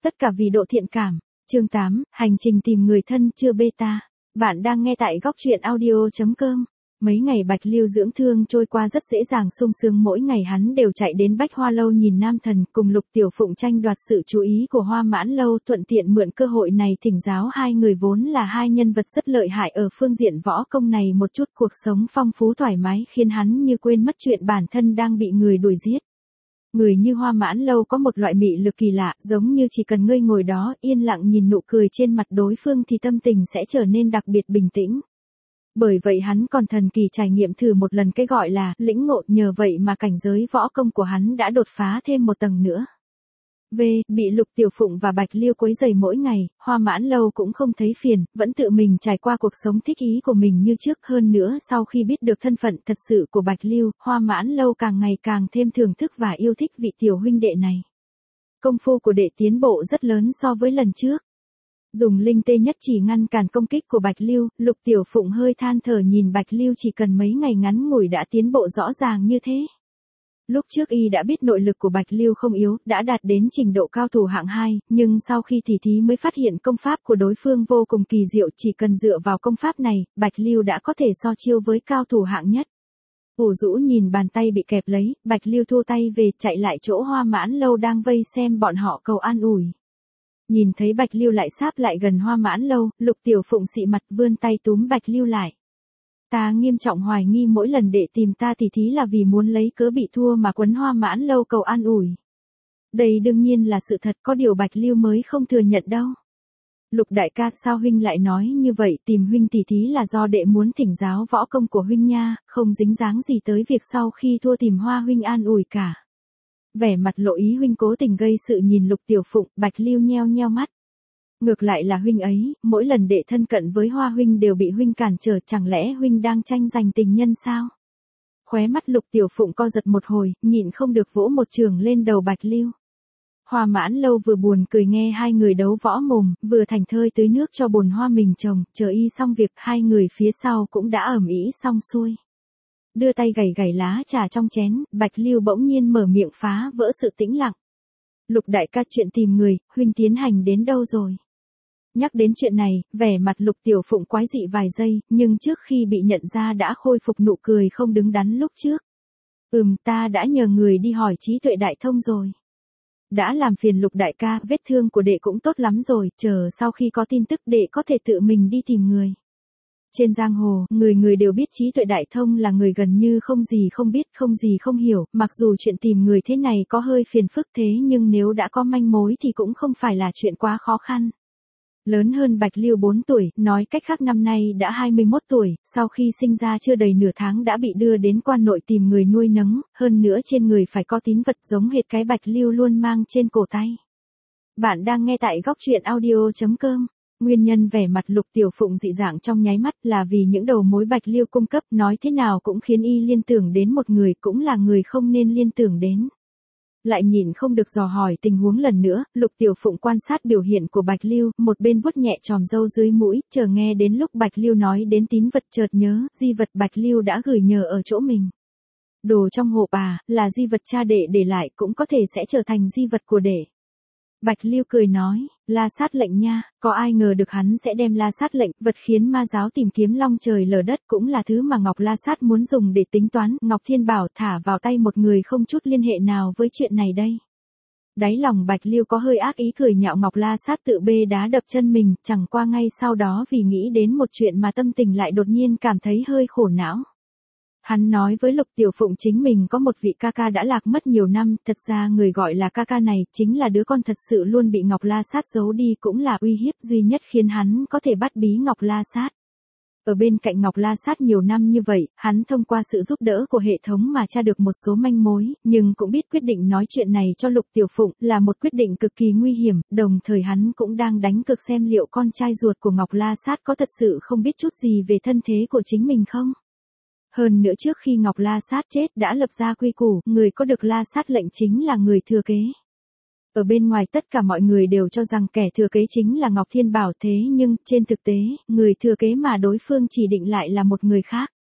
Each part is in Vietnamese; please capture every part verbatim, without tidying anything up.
Tất cả vì độ thiện cảm. Chương tám, hành trình tìm người thân chưa beta. Bạn đang nghe tại góc truyện audio chấm com. Mấy ngày Bạch Lưu dưỡng thương trôi qua rất dễ dàng sung sướng, mỗi ngày hắn đều chạy đến Bách Hoa Lâu nhìn nam thần, cùng Lục Tiểu Phụng tranh đoạt sự chú ý của Hoa Mãn Lâu, thuận tiện mượn cơ hội này thỉnh giáo hai người vốn là hai nhân vật rất lợi hại ở phương diện võ công này một chút cuộc sống phong phú thoải mái, khiến hắn như quên mất chuyện bản thân đang bị người đuổi giết. Người như Hoa Mãn Lâu có một loại mị lực kỳ lạ, giống như chỉ cần ngươi ngồi đó yên lặng nhìn nụ cười trên mặt đối phương thì tâm tình sẽ trở nên đặc biệt bình tĩnh. Bởi vậy hắn còn thần kỳ trải nghiệm thử một lần cái gọi là lĩnh ngộ, nhờ vậy mà cảnh giới võ công của hắn đã đột phá thêm một tầng nữa. V. Bị Lục Tiểu Phụng và Bạch Lưu quấy rầy mỗi ngày, Hoa Mãn Lâu cũng không thấy phiền, vẫn tự mình trải qua cuộc sống thích ý của mình như trước. Hơn nữa sau khi biết được thân phận thật sự của Bạch Lưu, Hoa Mãn Lâu càng ngày càng thêm thưởng thức và yêu thích vị tiểu huynh đệ này. Công phu của đệ tiến bộ rất lớn so với lần trước. Dùng linh tê nhất chỉ ngăn cản công kích của Bạch Lưu, Lục Tiểu Phụng hơi than thở nhìn Bạch Lưu chỉ cần mấy ngày ngắn ngủi đã tiến bộ rõ ràng như thế. Lúc trước y đã biết nội lực của Bạch Lưu không yếu, đã đạt đến trình độ cao thủ hạng hai, nhưng sau khi tỉ thí mới phát hiện công pháp của đối phương vô cùng kỳ diệu, chỉ cần dựa vào công pháp này, Bạch Lưu đã có thể so chiêu với cao thủ hạng nhất. Ủ rũ nhìn bàn tay bị kẹp lấy, Bạch Lưu thua tay về, chạy lại chỗ Hoa Mãn Lâu đang vây xem bọn họ cầu an ủi. Nhìn thấy Bạch Lưu lại sáp lại gần Hoa Mãn Lâu, Lục Tiểu Phụng xị mặt vươn tay túm Bạch Lưu lại. Ta nghiêm trọng hoài nghi mỗi lần đệ tìm ta tỉ thí là vì muốn lấy cớ bị thua mà quấn Hoa Mãn Lâu cầu an ủi. Đây đương nhiên là sự thật, có điều Bạch Lưu mới không thừa nhận đâu. Lục đại ca, sao huynh lại nói như vậy, tìm huynh tỉ thí là do đệ muốn thỉnh giáo võ công của huynh nha, không dính dáng gì tới việc sau khi thua tìm Hoa huynh an ủi cả. Vẻ mặt lộ ý huynh cố tình gây sự nhìn Lục Tiểu Phụng, Bạch Lưu nheo nheo mắt. Ngược lại là huynh ấy, mỗi lần đệ thân cận với Hoa huynh đều bị huynh cản trở, chẳng lẽ huynh đang tranh giành tình nhân sao? Khóe mắt Lục Tiểu Phụng co giật một hồi, nhịn không được vỗ một trường lên đầu Bạch Lưu. Hoa Mãn Lâu vừa buồn cười nghe hai người đấu võ mồm, vừa thành thơi tưới nước cho bồn hoa mình trồng, chờ y xong việc hai người phía sau cũng đã ầm ĩ xong xuôi. Đưa tay gảy gảy lá trà trong chén, Bạch Lưu bỗng nhiên mở miệng phá vỡ sự tĩnh lặng. Lục đại ca, chuyện tìm người, huynh tiến hành đến đâu rồi? Nhắc đến chuyện này, vẻ mặt Lục Tiểu Phụng quái dị vài giây, nhưng trước khi bị nhận ra đã khôi phục nụ cười không đứng đắn lúc trước. Ừm, ta đã nhờ người đi hỏi Trí Tuệ Đại Thông rồi. Đã làm phiền Lục đại ca, vết thương của đệ cũng tốt lắm rồi, chờ sau khi có tin tức đệ có thể tự mình đi tìm người. Trên giang hồ, người người đều biết Trí Tuệ Đại Thông là người gần như không gì không biết, không gì không hiểu, mặc dù chuyện tìm người thế này có hơi phiền phức thế nhưng nếu đã có manh mối thì cũng không phải là chuyện quá khó khăn. Lớn hơn Bạch Lưu bốn tuổi, nói cách khác năm nay đã hai mươi mốt tuổi, sau khi sinh ra chưa đầy nửa tháng đã bị đưa đến quan nội tìm người nuôi nấng, hơn nữa trên người phải có tín vật giống hệt cái Bạch Lưu luôn mang trên cổ tay. Bạn đang nghe tại góc truyện audio chấm com. Nguyên nhân vẻ mặt Lục Tiểu Phụng dị dạng trong nháy mắt là vì những đầu mối Bạch Lưu cung cấp, nói thế nào cũng khiến y liên tưởng đến một người, cũng là người không nên liên tưởng đến. Lại nhìn không được dò hỏi tình huống lần nữa, Lục Tiểu Phụng quan sát biểu hiện của Bạch Lưu, một bên vuốt nhẹ chòm râu dưới mũi, chờ nghe đến lúc Bạch Lưu nói đến tín vật chợt nhớ, di vật Bạch Lưu đã gửi nhờ ở chỗ mình. Đồ trong hộp à, là di vật cha đệ để lại, cũng có thể sẽ trở thành di vật của đệ. Bạch Lưu cười nói, La Sát lệnh nha, có ai ngờ được hắn sẽ đem La Sát lệnh, vật khiến ma giáo tìm kiếm long trời lở đất, cũng là thứ mà Ngọc La Sát muốn dùng để tính toán, Ngọc Thiên Bảo thả vào tay một người không chút liên hệ nào với chuyện này đây. Đáy lòng Bạch Lưu có hơi ác ý cười nhạo Ngọc La Sát tự bê đá đập chân mình, chẳng qua ngay sau đó vì nghĩ đến một chuyện mà tâm tình lại đột nhiên cảm thấy hơi khổ não. Hắn nói với Lục Tiểu Phụng chính mình có một vị ca ca đã lạc mất nhiều năm, thật ra người gọi là ca ca này chính là đứa con thật sự luôn bị Ngọc La Sát giấu đi, cũng là uy hiếp duy nhất khiến hắn có thể bắt bí Ngọc La Sát. Ở bên cạnh Ngọc La Sát nhiều năm như vậy, hắn thông qua sự giúp đỡ của hệ thống mà tra được một số manh mối, nhưng cũng biết quyết định nói chuyện này cho Lục Tiểu Phụng là một quyết định cực kỳ nguy hiểm, đồng thời hắn cũng đang đánh cược xem liệu con trai ruột của Ngọc La Sát có thật sự không biết chút gì về thân thế của chính mình không. Hơn nữa trước khi Ngọc La Sát chết đã lập ra quy củ, người có được La Sát lệnh chính là người thừa kế. Ở bên ngoài tất cả mọi người đều cho rằng kẻ thừa kế chính là Ngọc Thiên Bảo, thế nhưng, trên thực tế, người thừa kế mà đối phương chỉ định lại là một người khác.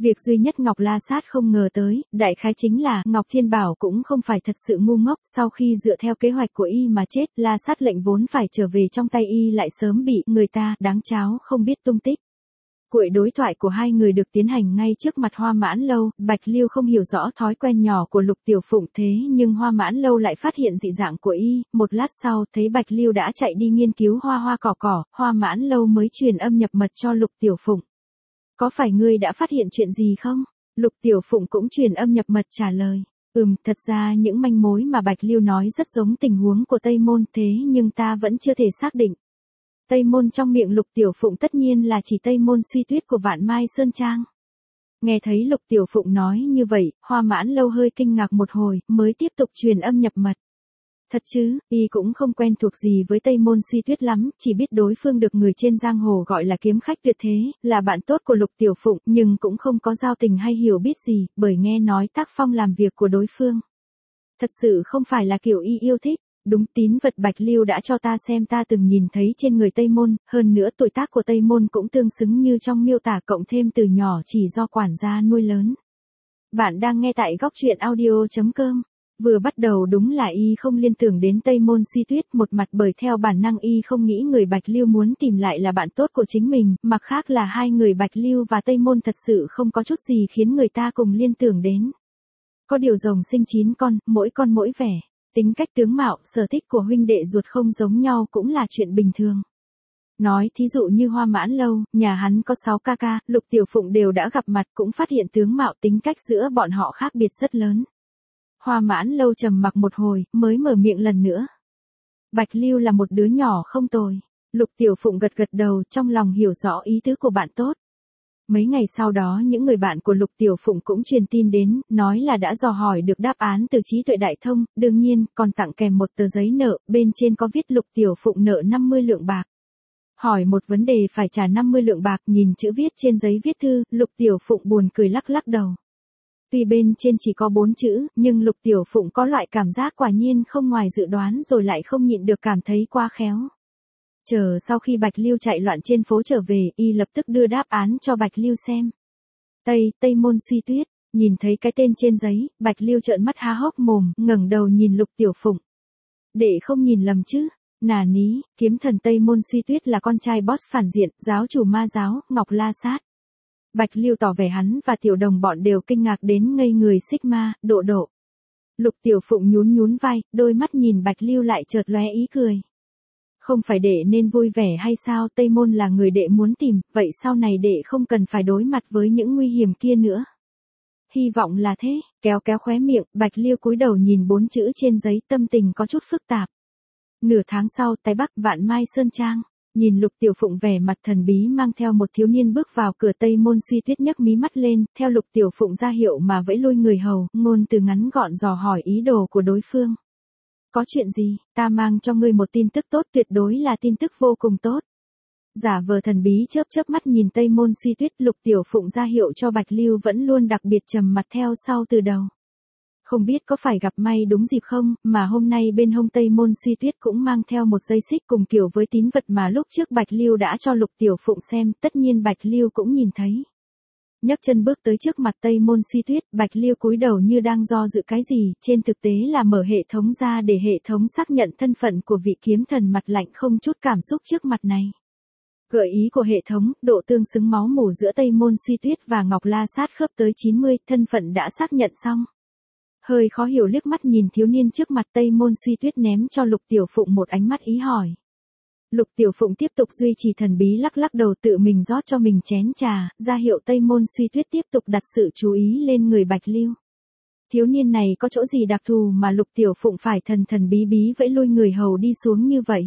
Việc duy nhất Ngọc La Sát không ngờ tới, đại khái chính là Ngọc Thiên Bảo cũng không phải thật sự ngu ngốc, sau khi dựa theo kế hoạch của y mà chết, La Sát lệnh vốn phải trở về trong tay y lại sớm bị người ta đáng cháo không biết tung tích. Cuộc đối thoại của hai người được tiến hành ngay trước mặt Hoa Mãn Lâu, Bạch Lưu không hiểu rõ thói quen nhỏ của Lục Tiểu Phụng thế nhưng Hoa Mãn Lâu lại phát hiện dị dạng của y, một lát sau thấy Bạch Lưu đã chạy đi nghiên cứu hoa hoa cỏ cỏ, Hoa Mãn Lâu mới truyền âm nhập mật cho Lục Tiểu Phụng. Có phải ngươi đã phát hiện chuyện gì không? Lục Tiểu Phụng cũng truyền âm nhập mật trả lời. Ừm, thật ra những manh mối mà Bạch Lưu nói rất giống tình huống của Tây Môn thế nhưng ta vẫn chưa thể xác định. Tây Môn trong miệng Lục Tiểu Phụng tất nhiên là chỉ Tây Môn Suy Tuyết của Vạn Mai Sơn Trang. Nghe thấy Lục Tiểu Phụng nói như vậy, Hoa Mãn Lâu hơi kinh ngạc một hồi, mới tiếp tục truyền âm nhập mật. Thật chứ, y cũng không quen thuộc gì với Tây Môn Suy Tuyết lắm, chỉ biết đối phương được người trên giang hồ gọi là kiếm khách tuyệt thế, là bạn tốt của Lục Tiểu Phụng, nhưng cũng không có giao tình hay hiểu biết gì, bởi nghe nói tác phong làm việc của đối phương. Thật sự không phải là kiểu y yêu thích. Đúng, tín vật Bạch Lưu đã cho ta xem, ta từng nhìn thấy trên người Tây Môn, hơn nữa tuổi tác của Tây Môn cũng tương xứng như trong miêu tả, cộng thêm từ nhỏ chỉ do quản gia nuôi lớn. Bạn đang nghe tại góc truyện audio chấm com. Vừa bắt đầu đúng là y không liên tưởng đến Tây Môn Suy Tuyết, một mặt bởi theo bản năng y không nghĩ người Bạch Lưu muốn tìm lại là bạn tốt của chính mình, mặt khác là hai người Bạch Lưu và Tây Môn thật sự không có chút gì khiến người ta cùng liên tưởng đến. Có điều rồng sinh chín con, mỗi con mỗi vẻ. Tính cách tướng mạo, sở thích của huynh đệ ruột không giống nhau cũng là chuyện bình thường. Nói thí dụ như Hoa Mãn Lâu, nhà hắn có sáu ca ca, Lục Tiểu Phụng đều đã gặp mặt cũng phát hiện tướng mạo tính cách giữa bọn họ khác biệt rất lớn. Hoa Mãn Lâu trầm mặc một hồi, mới mở miệng lần nữa. Bạch Lưu là một đứa nhỏ không tồi. Lục Tiểu Phụng gật gật đầu, trong lòng hiểu rõ ý tứ của bạn tốt. Mấy ngày sau đó những người bạn của Lục Tiểu Phụng cũng truyền tin đến, nói là đã dò hỏi được đáp án từ Trí Tuệ Đại Thông, đương nhiên, còn tặng kèm một tờ giấy nợ, bên trên có viết Lục Tiểu Phụng nợ năm mươi lượng bạc. Hỏi một vấn đề phải trả năm mươi lượng bạc, nhìn chữ viết trên giấy viết thư, Lục Tiểu Phụng buồn cười lắc lắc đầu. Tuy bên trên chỉ có bốn chữ, nhưng Lục Tiểu Phụng có loại cảm giác quả nhiên không ngoài dự đoán rồi lại không nhịn được cảm thấy quá khéo. Chờ sau khi Bạch Lưu chạy loạn trên phố trở về, y lập tức đưa đáp án cho Bạch Lưu xem. Tây, Tây Môn Suy Tuyết, nhìn thấy cái tên trên giấy, Bạch Lưu trợn mắt há hốc mồm, ngẩng đầu nhìn Lục Tiểu Phụng. Để không nhìn lầm chứ, nà ní, kiếm thần Tây Môn Suy Tuyết là con trai boss phản diện, giáo chủ ma giáo, Ngọc La Sát. Bạch Lưu tỏ vẻ hắn và tiểu đồng bọn đều kinh ngạc đến ngây người Sigma, độ độ. Lục Tiểu Phụng nhún nhún vai, đôi mắt nhìn Bạch Lưu lại chợt lóe ý cười. Không phải đệ nên vui vẻ hay sao, Tây Môn là người đệ muốn tìm, vậy sau này đệ không cần phải đối mặt với những nguy hiểm kia nữa. Hy vọng là thế, kéo kéo khóe miệng, Bạch Lưu cúi đầu nhìn bốn chữ trên giấy, tâm tình có chút phức tạp. Nửa tháng sau, Tây Bắc Vạn Mai Sơn Trang, nhìn Lục Tiểu Phụng vẻ mặt thần bí mang theo một thiếu niên bước vào cửa, Tây Môn Suy Tuyết nhấc mí mắt lên, theo Lục Tiểu Phụng ra hiệu mà vẫy lui người hầu, ngôn từ ngắn gọn dò hỏi ý đồ của đối phương. Có chuyện gì, ta mang cho ngươi một tin tức tốt, tuyệt đối là tin tức vô cùng tốt. Giả vờ thần bí chớp chớp mắt nhìn Tây Môn Suy Tuyết, Lục Tiểu Phụng ra hiệu cho Bạch Lưu vẫn luôn đặc biệt trầm mặt theo sau từ đầu. Không biết có phải gặp may đúng dịp không, mà hôm nay bên hông Tây Môn Suy Tuyết cũng mang theo một dây xích cùng kiểu với tín vật mà lúc trước Bạch Lưu đã cho Lục Tiểu Phụng xem, tất nhiên Bạch Lưu cũng nhìn thấy. Nhấc chân bước tới trước mặt Tây Môn Suy Tuyết, Bạch Lưu cúi đầu như đang do dự cái gì, trên thực tế là mở hệ thống ra để hệ thống xác nhận thân phận của vị kiếm thần mặt lạnh không chút cảm xúc trước mặt này. Gợi ý của hệ thống, độ tương xứng máu mủ giữa Tây Môn Suy Tuyết và Ngọc La Sát khớp tới chín mươi, thân phận đã xác nhận xong. Hơi khó hiểu liếc mắt nhìn thiếu niên trước mặt, Tây Môn Suy Tuyết ném cho Lục Tiểu Phụng một ánh mắt ý hỏi. Lục Tiểu Phụng tiếp tục duy trì thần bí lắc lắc đầu, tự mình rót cho mình chén trà, ra hiệu Tây Môn Suy Tuyết tiếp tục đặt sự chú ý lên người Bạch Lưu. Thiếu niên này có chỗ gì đặc thù mà Lục Tiểu Phụng phải thần thần bí bí vẫy lui người hầu đi xuống như vậy?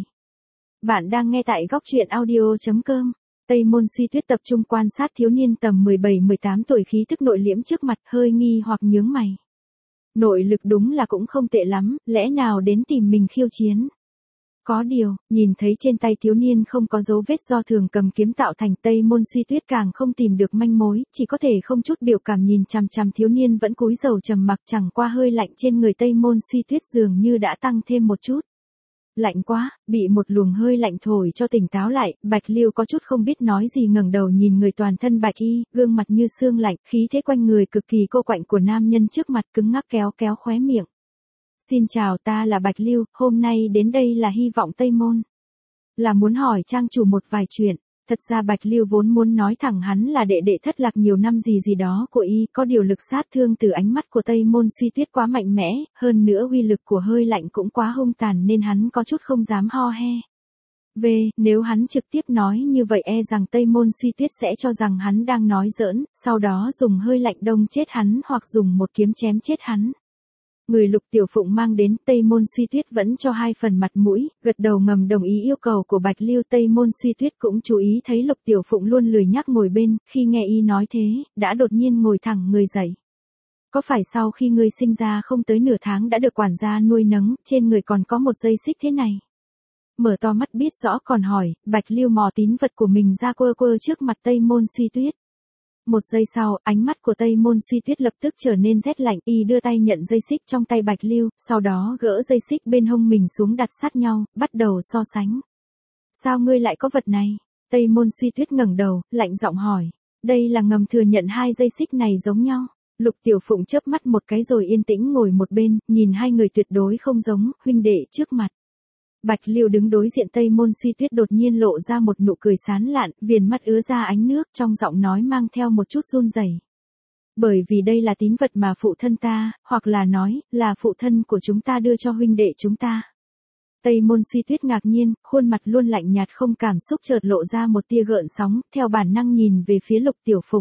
Bạn đang nghe tại góc truyện audio chấm com. Tây Môn Suy Tuyết tập trung quan sát thiếu niên tầm mười bảy mười tám tuổi khí thức nội liễm trước mặt, hơi nghi hoặc nhướng mày. Nội lực đúng là cũng không tệ lắm, lẽ nào đến tìm mình khiêu chiến? Có điều, nhìn thấy trên tay thiếu niên không có dấu vết do thường cầm kiếm tạo thành, Tây Môn Suy Tuyết càng không tìm được manh mối, chỉ có thể không chút biểu cảm nhìn chằm chằm thiếu niên vẫn cúi đầu trầm mặc, chẳng qua hơi lạnh trên người Tây Môn Suy Tuyết dường như đã tăng thêm một chút. Lạnh quá, bị một luồng hơi lạnh thổi cho tỉnh táo lại, Bạch Lưu có chút không biết nói gì ngẩng đầu nhìn người toàn thân bạch y, gương mặt như xương lạnh, khí thế quanh người cực kỳ cô quạnh của nam nhân trước mặt cứng ngắc kéo kéo khóe miệng. Xin chào, ta là Bạch Lưu, hôm nay đến đây là hy vọng Tây Môn. Là muốn hỏi trang chủ một vài chuyện. Thật ra Bạch Lưu vốn muốn nói thẳng hắn là đệ đệ thất lạc nhiều năm gì gì đó của y, có điều lực sát thương từ ánh mắt của Tây Môn Suy Tuyết quá mạnh mẽ, hơn nữa uy lực của hơi lạnh cũng quá hung tàn nên hắn có chút không dám ho he. Về, nếu hắn trực tiếp nói như vậy e rằng Tây Môn Suy Tuyết sẽ cho rằng hắn đang nói giỡn, sau đó dùng hơi lạnh đông chết hắn hoặc dùng một kiếm chém chết hắn. Người Lục Tiểu Phụng mang đến, Tây Môn Suy Tuyết vẫn cho hai phần mặt mũi, gật đầu ngầm đồng ý yêu cầu của Bạch Lưu. Tây Môn Suy Tuyết cũng chú ý thấy Lục Tiểu Phụng luôn lười nhác ngồi bên, khi nghe y nói thế, đã đột nhiên ngồi thẳng người dậy. Có phải sau khi ngươi sinh ra không tới nửa tháng đã được quản gia nuôi nấng, trên người còn có một dây xích thế này? Mở to mắt biết rõ còn hỏi, Bạch Lưu mò tín vật của mình ra quơ quơ trước mặt Tây Môn Suy Tuyết. Một giây sau, ánh mắt của Tây Môn Suy Tuyết lập tức trở nên rét lạnh, y đưa tay nhận dây xích trong tay Bạch Lưu, sau đó gỡ dây xích bên hông mình xuống đặt sát nhau, bắt đầu so sánh. Sao ngươi lại có vật này? Tây Môn Suy Tuyết ngẩng đầu, lạnh giọng hỏi. Đây là ngầm thừa nhận hai dây xích này giống nhau. Lục Tiểu Phụng chớp mắt một cái rồi yên tĩnh ngồi một bên, nhìn hai người tuyệt đối không giống, huynh đệ trước mặt. Bạch Lưu đứng đối diện Tây Môn Suy Tuyết đột nhiên lộ ra một nụ cười sán lạn, viền mắt ứa ra ánh nước, trong giọng nói mang theo một chút run rẩy. Bởi vì đây là tín vật mà phụ thân ta, hoặc là nói, là phụ thân của chúng ta đưa cho huynh đệ chúng ta. Tây Môn Suy Tuyết ngạc nhiên, khuôn mặt luôn lạnh nhạt không cảm xúc chợt lộ ra một tia gợn sóng, theo bản năng nhìn về phía Lục Tiểu Phụng.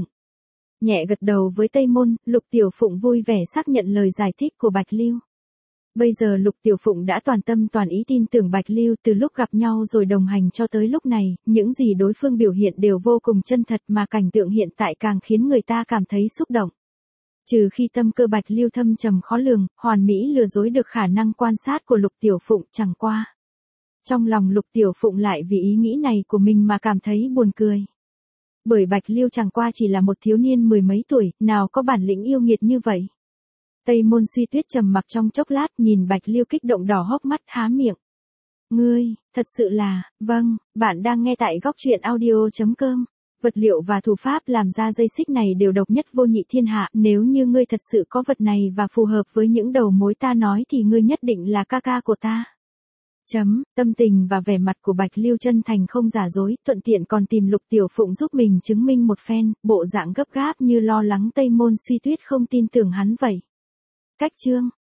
Nhẹ gật đầu với Tây Môn, Lục Tiểu Phụng vui vẻ xác nhận lời giải thích của Bạch Lưu. Bây giờ Lục Tiểu Phụng đã toàn tâm toàn ý tin tưởng Bạch Lưu từ lúc gặp nhau rồi đồng hành cho tới lúc này, những gì đối phương biểu hiện đều vô cùng chân thật mà cảnh tượng hiện tại càng khiến người ta cảm thấy xúc động. Trừ khi tâm cơ Bạch Lưu thâm trầm khó lường, hoàn mỹ lừa dối được khả năng quan sát của Lục Tiểu Phụng chẳng qua. Trong lòng Lục Tiểu Phụng lại vì ý nghĩ này của mình mà cảm thấy buồn cười. Bởi Bạch Lưu chẳng qua chỉ là một thiếu niên mười mấy tuổi, nào có bản lĩnh yêu nghiệt như vậy. Tây Môn Suy Tuyết trầm mặc trong chốc lát nhìn Bạch Lưu kích động đỏ hốc mắt há miệng. Ngươi, thật sự là, vâng, bạn đang nghe tại góc truyện audio chấm com. Vật liệu và thủ pháp làm ra dây xích này đều độc nhất vô nhị thiên hạ, nếu như ngươi thật sự có vật này và phù hợp với những đầu mối ta nói thì ngươi nhất định là ca ca của ta. Chấm, tâm tình và vẻ mặt của Bạch Lưu chân thành không giả dối, thuận tiện còn tìm Lục Tiểu Phụng giúp mình chứng minh một phen, bộ dạng gấp gáp như lo lắng Tây Môn Suy Tuyết không tin tưởng hắn vậy. Cách chương